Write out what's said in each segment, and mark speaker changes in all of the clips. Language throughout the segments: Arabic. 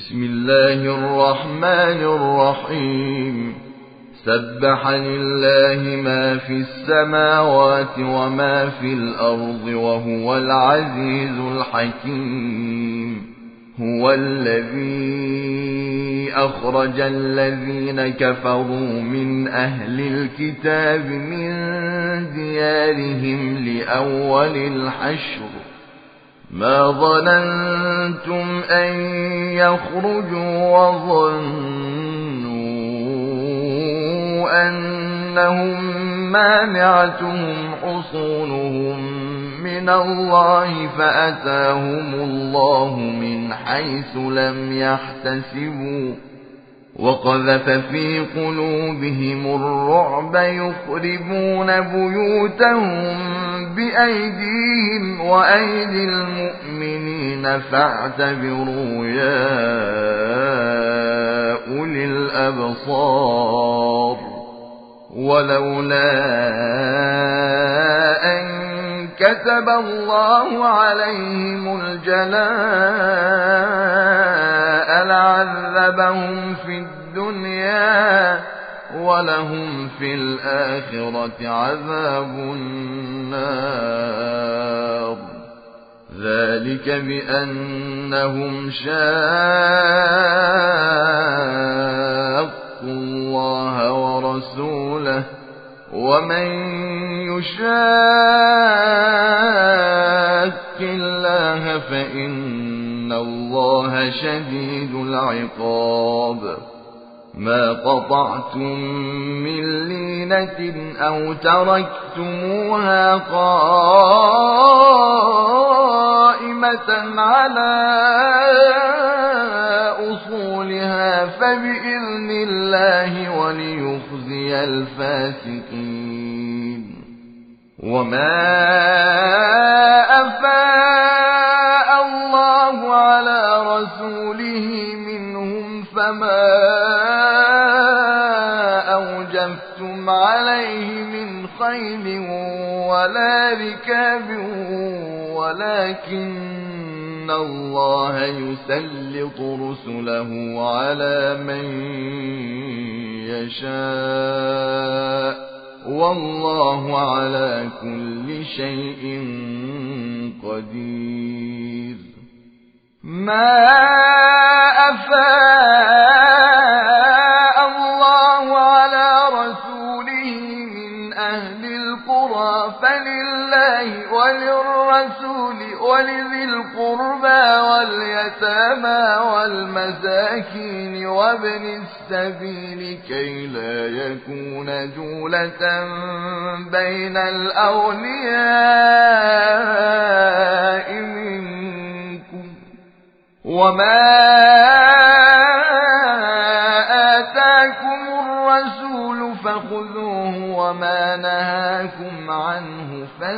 Speaker 1: بسم الله الرحمن الرحيم. سبح لله ما في السماوات وما في الأرض وهو العزيز الحكيم. هو الذي أخرج الذين كفروا من أهل الكتاب من ديارهم لأول الحشر ما ظننتم أن يخرجوا وظنوا أنهم مانعتهم حصونهم من الله فأتاهم الله من حيث لم يحتسبوا وقذف في قلوبهم الرعب يخربون بيوتهم بأيديهم وأيدي المؤمنين فاعتبروا يا أولي الأبصار. ولولا أن كتب الله عليهم الجلاء لعذبهم في الدنيا ولهم في الآخرة عذاب النار. ذلك بأنهم شاقوا الله ورسوله ومن يشاق الله فإن الله شديد العقاب. ما قطعتم من لينة أو تركتموها قائمة على أصولها فبإذن الله وليخزي الفاسقين. وما أفاء الله على رسوله منهم فما أوجفتم عليه من خيل ولا ركاب ولكن الله يسلط رسله على من يشاء والله على كل شيء قدير. ما أفاء الله على رسوله من أهل القرى فلله وللرسول ولذي القربى واليتامى والمساكين وابن السبيل كي لا يكون دولة بين الأولياء منكم. وما آتاكم الرسول فخذوه وما نهاكم عنه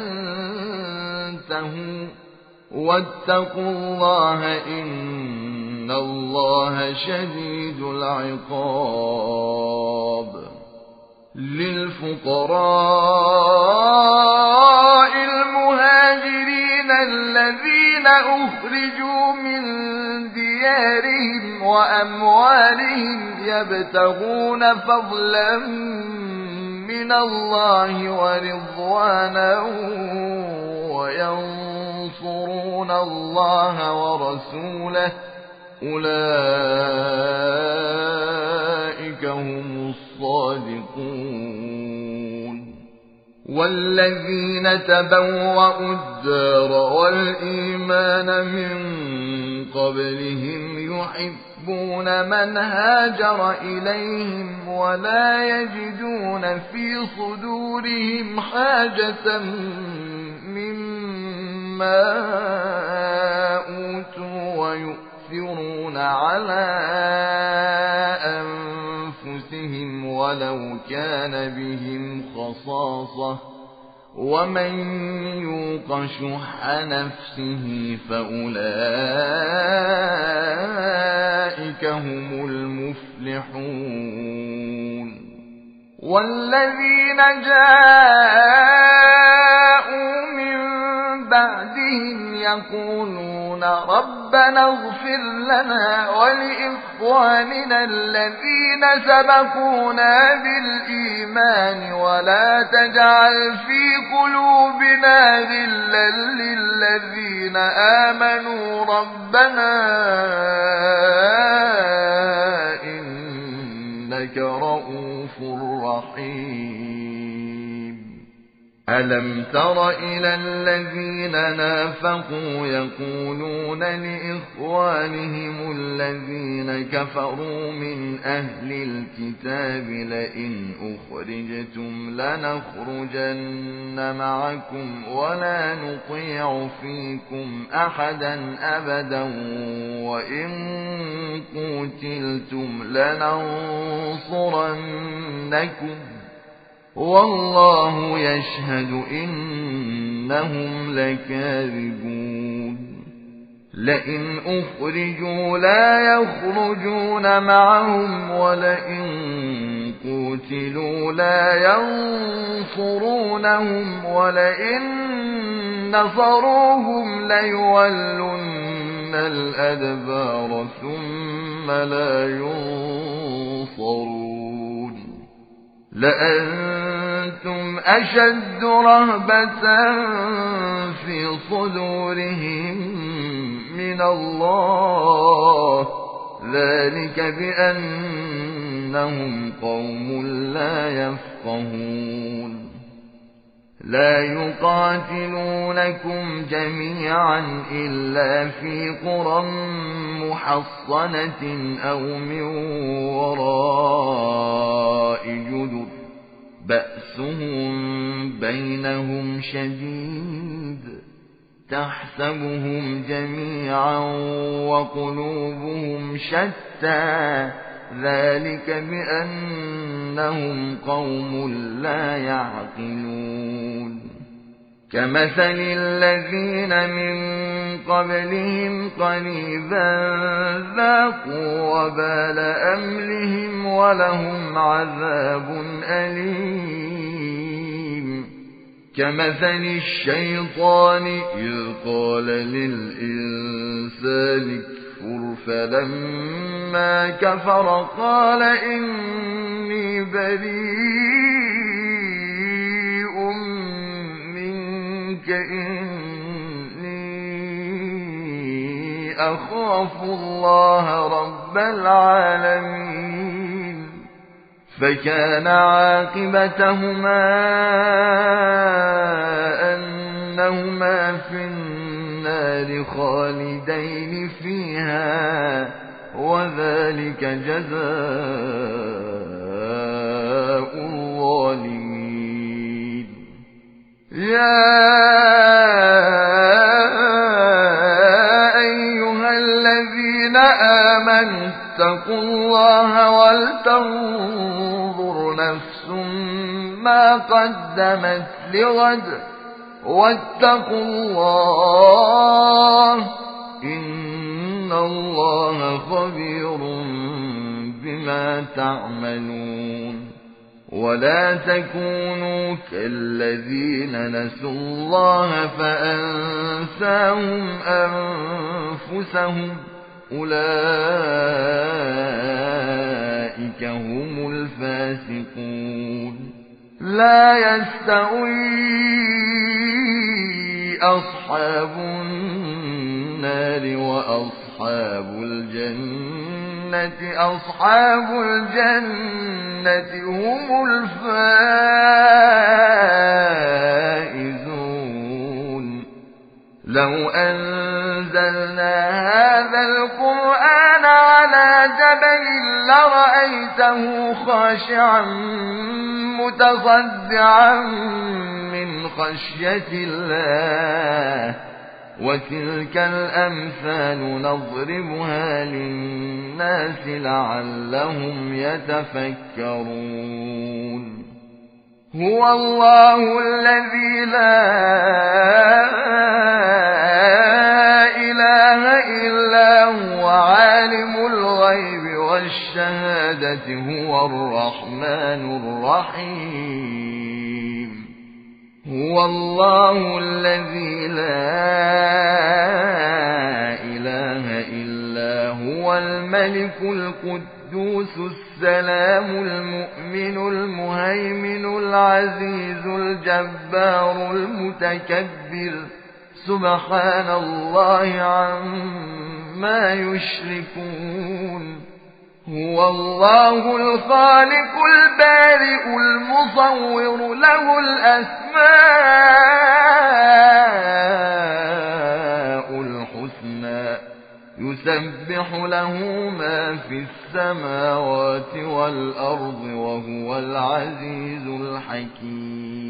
Speaker 1: فانتهوا واتقوا الله إن الله شديد العقاب. للفقراء المهاجرين الذين أخرجوا من ديارهم وأموالهم يبتغون فضلا من الله ورضوانا وينصرون الله ورسوله أولئك هم الصادقون. والذين تبوأوا الدار والإيمان من قبلهم يحبون من هاجر إليهم ولا يجدون في صدورهم حاجة مما أوتوا ويؤثرون على أنفسهم ولو كان بهم خصاصة ومن يوق شح نفسه فأولئك هم المفلحون. والذين جاءوا من بعدهم يقولون ربنا ربنا اغفر لنا ولإخواننا الذين سبقونا بالإيمان ولا تجعل في قلوبنا غلا للذين آمنوا ربنا إنك رؤوف رحيم. ألم تر إلى الذين نافقوا يقولون لإخوانهم الذين كفروا من أهل الكتاب لئن أخرجتم لنخرجن معكم ولا نطيع فيكم أحدا أبدا وإن قتلتم لننصرنكم والله يشهد إنهم لكاذبون. لئن أخرجوا لا يخرجون معهم ولئن قتلوا لا ينصرونهم ولئن نصروهم ليولن الأدبار ثم لا ينصرون. لأنتم أشد رهبة في صدورهم من الله ذلك بأنهم قوم لا يفقهون. لا يقاتلونكم جميعا إلا في قرى محصنة أو من وراء جدر بأسهم بينهم شديد تحسبهم جميعا وقلوبهم شتى ذلك بأنهم قوم لا يعقلون. كمثل الذين من قبلهم قريبا ذاقوا وبال أمرهم ولهم عذاب أليم. كمثل الشيطان إذ قال للإنسان اكفر فلما كفر قال إني بريء منك إني أخاف الله رب العالمين. فكان عاقبتهما أنهما في النار خالدين فيها وذلك جزاء الظالمين. يا أيها الذين آمنوا اتقوا الله ولتنظر نفس ما قدمت لغد واتقوا الله إن الله خبير بما تعملون. ولا تكونوا كالذين نسوا الله فأنساهم أنفسهم أولئك هم الفاسقون. لا يستوي أصحاب النار وأصحاب الجنة أصحاب الجنة هم الفائزون. لو أنزلنا هذا القرآن على جبل لرأيته خاشعا متصدعا من خشية الله. وتلك الأمثال نضربها للناس لعلهم يتفكرون. هو الله الذي لا إله إلا هو عالم الغيب والشهادة هو الرحمن الرحيم. هو الله الذي لا إله الملك القدوس السلام المؤمن المهيمن العزيز الجبار المتكبر سبحان الله عما يشركون هو الله الخالق البارئ المصور له الأسماء الحسنى يسبح له ما في السماوات والأرض وهو العزيز الحكيم